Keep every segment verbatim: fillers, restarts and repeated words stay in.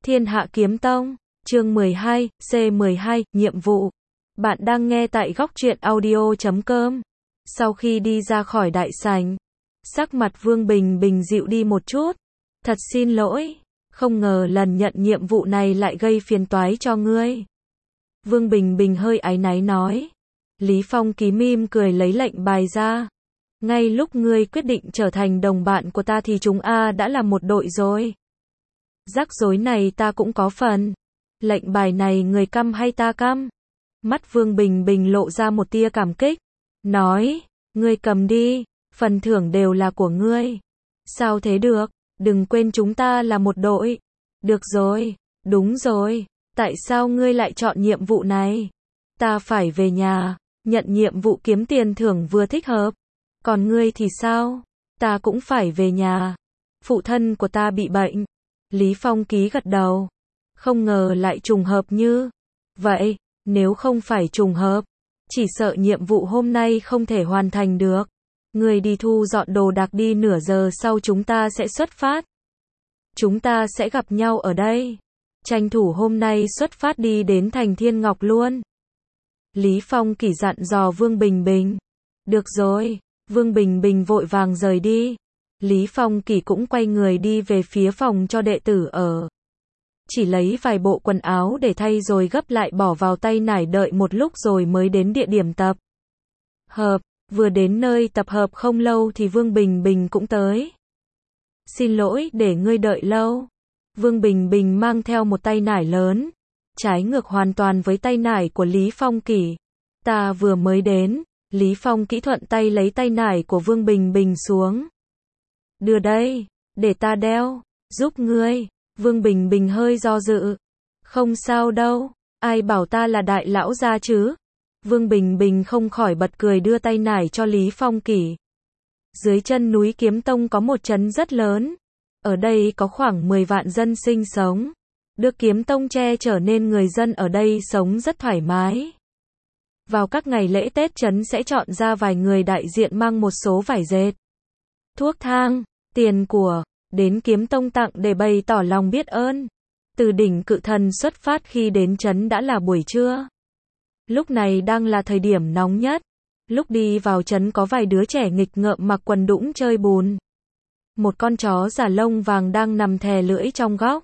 Thiên Hạ Kiếm Tông, chương mười hai, C mười hai, nhiệm vụ. Bạn đang nghe tại góc truyện audio chấm com. Sau khi đi ra khỏi đại sảnh, sắc mặt Vương Bình Bình dịu đi một chút. Thật xin lỗi, không ngờ lần nhận nhiệm vụ này lại gây phiền toái cho ngươi. Vương Bình Bình hơi áy náy nói. Lý Phong Ký mỉm cười lấy lệnh bài ra. Ngay lúc ngươi quyết định trở thành đồng bạn của ta thì chúng a đã là một đội rồi. Rắc rối này ta cũng có phần. Lệnh bài này người căm hay ta căm? Mắt Vương Bình Bình lộ ra một tia cảm kích. Nói, ngươi cầm đi, phần thưởng đều là của ngươi. Sao thế được, đừng quên chúng ta là một đội. Được rồi, đúng rồi, tại sao ngươi lại chọn nhiệm vụ này? Ta phải về nhà, nhận nhiệm vụ kiếm tiền thưởng vừa thích hợp. Còn ngươi thì sao? Ta cũng phải về nhà. Phụ thân của ta bị bệnh. Lý Phong Ký gật đầu. Không ngờ lại trùng hợp như vậy, nếu không phải trùng hợp, chỉ sợ nhiệm vụ hôm nay không thể hoàn thành được. Người đi thu dọn đồ đạc đi, nửa giờ sau chúng ta sẽ xuất phát. Chúng ta sẽ gặp nhau ở đây. Tranh thủ hôm nay xuất phát đi đến thành Thiên Ngọc luôn. Lý Phong Kỷ dặn dò Vương Bình Bình. Được rồi, Vương Bình Bình vội vàng rời đi. Lý Phong Kỷ cũng quay người đi về phía phòng cho đệ tử ở. Chỉ lấy vài bộ quần áo để thay rồi gấp lại bỏ vào tay nải, đợi một lúc rồi mới đến địa điểm tập hợp. Vừa đến nơi tập hợp không lâu thì Vương Bình Bình cũng tới. Xin lỗi để ngươi đợi lâu. Vương Bình Bình mang theo một tay nải lớn, trái ngược hoàn toàn với tay nải của Lý Phong Kỷ. Ta vừa mới đến. Lý Phong Kỹ thuận tay lấy tay nải của Vương Bình Bình xuống. Đưa đây, để ta đeo, giúp ngươi. Vương Bình Bình hơi do dự. Không sao đâu, ai bảo ta là đại lão gia chứ? Vương Bình Bình không khỏi bật cười đưa tay nải cho Lý Phong Kỷ. Dưới chân núi Kiếm Tông có một trấn rất lớn. Ở đây có khoảng mười vạn dân sinh sống. Được Kiếm Tông che chở nên người dân ở đây sống rất thoải mái. Vào các ngày lễ Tết, trấn sẽ chọn ra vài người đại diện mang một số vải dệt, thuốc thang, tiền của, đến Kiếm Tông tặng để bày tỏ lòng biết ơn. Từ đỉnh Cự Thần xuất phát khi đến trấn đã là buổi trưa. Lúc này đang là thời điểm nóng nhất. Lúc đi vào trấn có vài đứa trẻ nghịch ngợm mặc quần đũng chơi bùn. Một con chó giả lông vàng đang nằm thè lưỡi trong góc.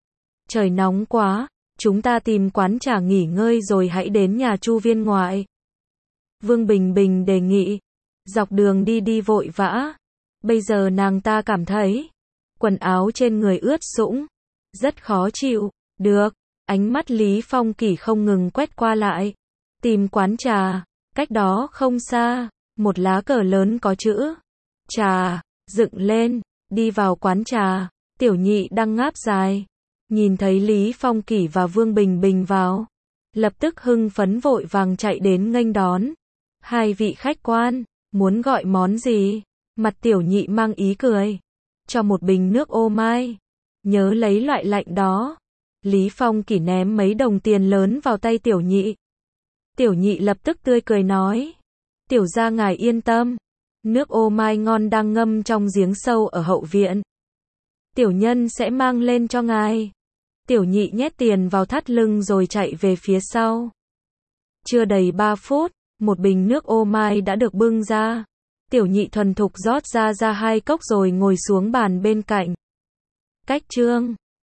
Trời nóng quá, chúng ta tìm quán trà nghỉ ngơi rồi hãy đến nhà Chu viên ngoại. Vương Bình Bình đề nghị. Dọc đường đi đi vội vã. Bây giờ nàng ta cảm thấy quần áo trên người ướt sũng, rất khó chịu. Được, ánh mắt Lý Phong Kỷ không ngừng quét qua lại. Tìm quán trà, cách đó không xa, một lá cờ lớn có chữ trà dựng lên. Đi vào quán trà, Tiểu Nhị đang ngáp dài, nhìn thấy Lý Phong Kỷ và Vương Bình Bình vào, lập tức hưng phấn vội vàng chạy đến nghênh đón. Hai vị khách quan, muốn gọi món gì? Mặt Tiểu Nhị mang ý cười. Cho một bình nước ô mai. Nhớ lấy loại lạnh đó. Lý Phong Kỷ ném mấy đồng tiền lớn vào tay Tiểu Nhị. Tiểu Nhị lập tức tươi cười nói. Tiểu gia ngài yên tâm. Nước ô mai ngon đang ngâm trong giếng sâu ở hậu viện. Tiểu nhân sẽ mang lên cho ngài. Tiểu Nhị nhét tiền vào thắt lưng rồi chạy về phía sau. Chưa đầy ba phút, một bình nước ô mai đã được bưng ra. Tiểu Nhị thuần thục rót ra ra hai cốc rồi ngồi xuống bàn bên cạnh. Cách chương